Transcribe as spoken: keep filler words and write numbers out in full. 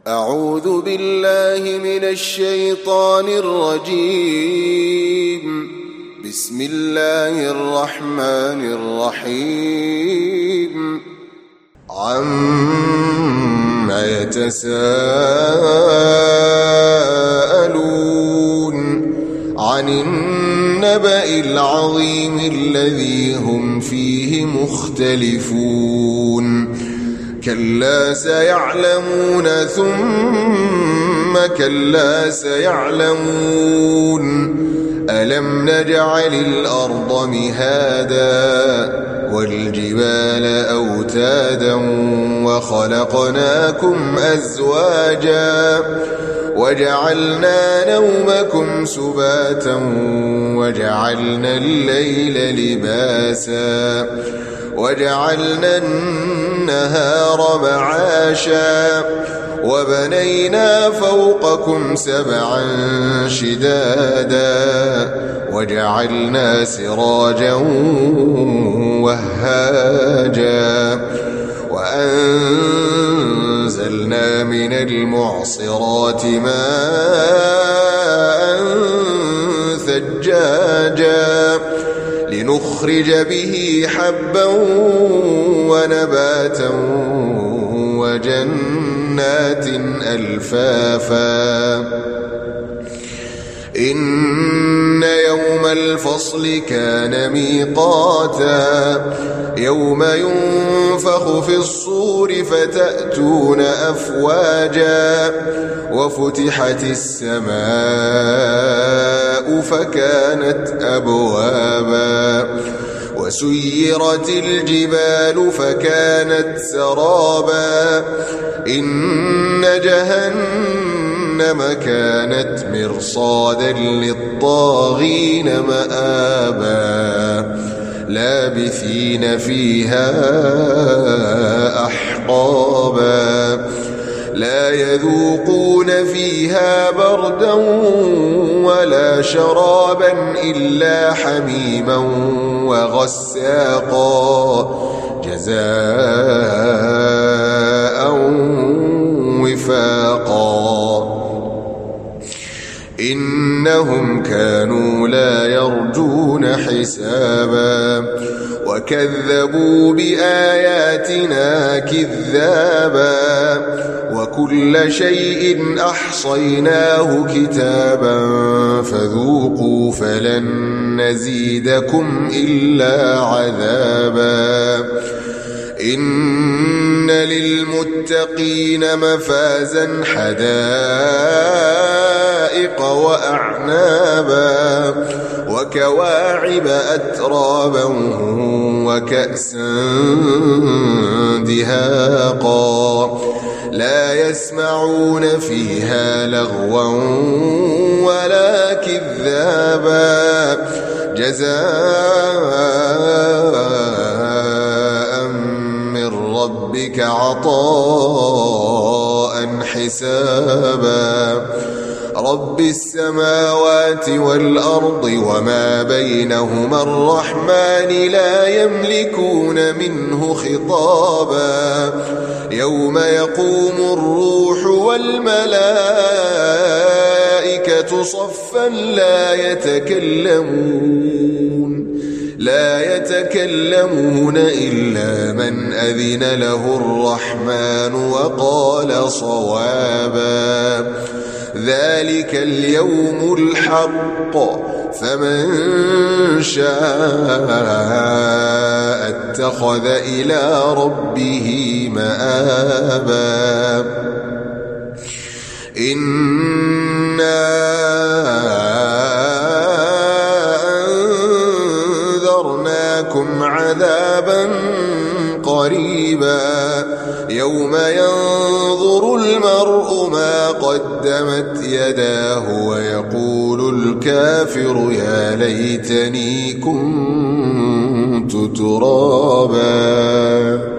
أعوذ بالله من الشيطان الرجيم. بسم الله الرحمن الرحيم. عما يتساءلون عن النبأ العظيم الذي هم فيه مختلفون. كلا سيعلمون ثم كلا سيعلمون ألم نجعل الأرض مهادا والجبال أوتادا وخلقناكم أزواجا وجعلنا نومكم سباتا وجعلنا الليل لباسا وجعلنا النهار معاشا وبنينا فوقكم سبعا شدادا وجعلنا سراجا وهاجا وأنزلنا من المعصرات ماء ثجاجا لنخرج به حبا ونباتا وجنات ألفافا. إن يوم الفصل كان ميقاتا يوم ينفخ في الصور فتأتون أفواجا وفتحت السماء فكانت أبوابا وسيرت الجبال فكانت سرابا إن جهنم كانت مرصادا للطاغين مآبا لابثين فيها أحقابا لا يذوقون فيها بردا ولا شرابا إلا حميما وغساقا جزاء وفاقا. إنهم كانوا لا يرجون حسابا وكذبوا بآياتنا كذابا وكل شيء أحصيناه كتابا فذوقوا فلن نزيدكم إلا عذابا. إن للمتقين مفازا حدائق وأعنابا وكواعب أترابا وكأسا دهاقا لا يسمعون فيها لغوا ولا كذابا جزاء من ربك عطاء حسابا. رب السماوات والأرض وما بينهما الرحمن لا يملكون منه خطابا. يوم يقوم الروح والملائكة صفا لا يتكلمون لا يتكلمون إلا من أذن له الرحمن وقال صوابا. ذلك اليوم الحق فمن شاء اتخذ إلى ربه مآبا. إنا أنذرناكم عذابا قريبا يوم ينظر المرء ما قدمت يداه ويقول الكافر يا ليتني كنت ترابا.